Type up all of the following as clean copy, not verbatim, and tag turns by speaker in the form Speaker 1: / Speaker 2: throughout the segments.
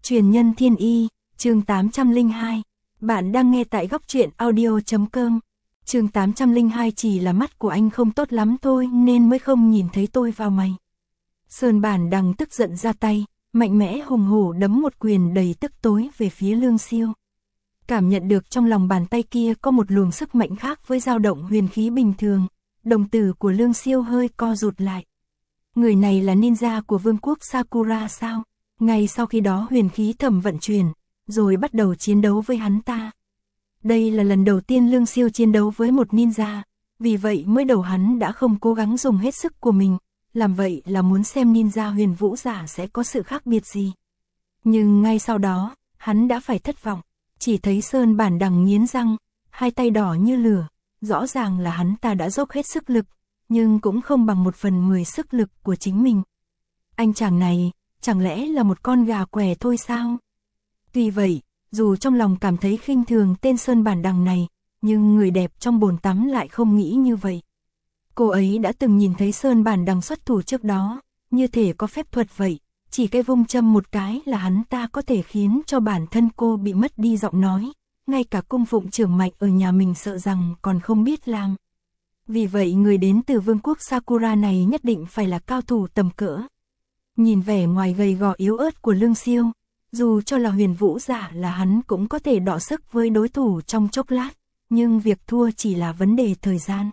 Speaker 1: Truyền nhân thiên y, chương 802. Bạn đang nghe tại góc truyện audio.com. Chương 802 chỉ là mắt của anh không tốt lắm thôi nên mới không nhìn thấy tôi vào mày. Sơn Bản Đằng tức giận ra tay, mạnh mẽ hùng hổ đấm một quyền đầy tức tối về phía Lương Siêu. Cảm nhận được trong lòng bàn tay kia có một luồng sức mạnh khác với dao động huyền khí bình thường, đồng tử của Lương Siêu hơi co rụt lại. Người này là ninja của vương quốc Sakura sao? Ngay sau khi đó huyền khí thẩm vận chuyển, rồi bắt đầu chiến đấu với hắn ta. Đây là lần đầu tiên Lương Siêu chiến đấu với một ninja, vì vậy mới đầu hắn đã không cố gắng dùng hết sức của mình, làm vậy là muốn xem ninja huyền vũ giả sẽ có sự khác biệt gì. Nhưng ngay sau đó, hắn đã phải thất vọng, chỉ thấy Sơn Bản Đằng nghiến răng, hai tay đỏ như lửa, rõ ràng là hắn ta đã dốc hết sức lực, nhưng cũng không bằng 1/10 sức lực của chính mình. Anh chàng này, chẳng lẽ là một con gà què thôi sao? Tuy vậy, dù trong lòng cảm thấy khinh thường tên Sơn Bản Đằng này, nhưng người đẹp trong bồn tắm lại không nghĩ như vậy. Cô ấy đã từng nhìn thấy Sơn Bản Đằng xuất thủ trước đó, như thể có phép thuật vậy, chỉ cái vung châm một cái là hắn ta có thể khiến cho bản thân cô bị mất đi giọng nói, ngay cả cung phụng trưởng mạnh ở nhà mình sợ rằng còn không biết làm. Vì vậy người đến từ vương quốc Sakura này nhất định phải là cao thủ tầm cỡ. Nhìn vẻ ngoài gầy gò yếu ớt của Lương Siêu, dù cho là huyền vũ giả là hắn cũng có thể đọ sức với đối thủ trong chốc lát, nhưng việc thua chỉ là vấn đề thời gian.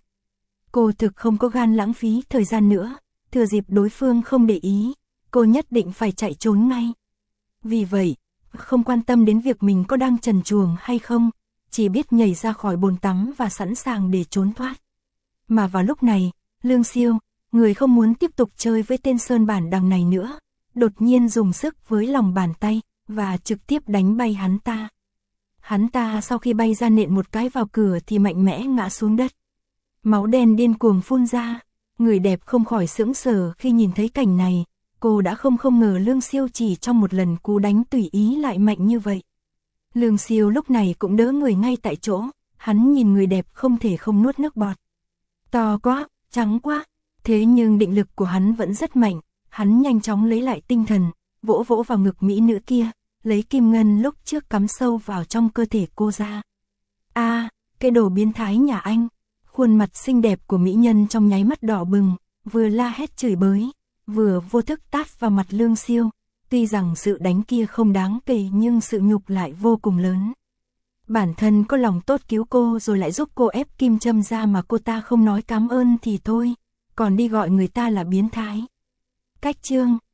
Speaker 1: Cô thực không có gan lãng phí thời gian nữa, thừa dịp đối phương không để ý, cô nhất định phải chạy trốn ngay. Vì vậy, không quan tâm đến việc mình có đang trần truồng hay không, chỉ biết nhảy ra khỏi bồn tắm và sẵn sàng để trốn thoát. Mà vào lúc này, Lương Siêu, người không muốn tiếp tục chơi với tên Sơn Bản Đằng này nữa, đột nhiên dùng sức với lòng bàn tay, và trực tiếp đánh bay hắn ta. Hắn ta sau khi bay ra nện một cái vào cửa thì mạnh mẽ ngã xuống đất. Máu đen điên cuồng phun ra, người đẹp không khỏi sững sờ khi nhìn thấy cảnh này, cô đã không ngờ Lương Siêu chỉ trong một lần cú đánh tùy ý lại mạnh như vậy. Lương Siêu lúc này cũng đỡ người ngay tại chỗ, hắn nhìn người đẹp không thể không nuốt nước bọt. To quá, trắng quá, thế nhưng định lực của hắn vẫn rất mạnh, hắn nhanh chóng lấy lại tinh thần, vỗ vỗ vào ngực mỹ nữ kia, lấy kim ngân lúc trước cắm sâu vào trong cơ thể cô ra. Cái đồ biến thái nhà anh. Khuôn mặt xinh đẹp của mỹ nhân trong nháy mắt đỏ bừng, vừa la hét chửi bới, vừa vô thức tát vào mặt Lương Siêu. Tuy rằng sự đánh kia không đáng kể nhưng sự nhục lại vô cùng lớn. Bản thân có lòng tốt cứu cô rồi lại giúp cô ép kim châm ra mà cô ta không nói cảm ơn thì thôi, còn đi gọi người ta là biến thái. Cách chương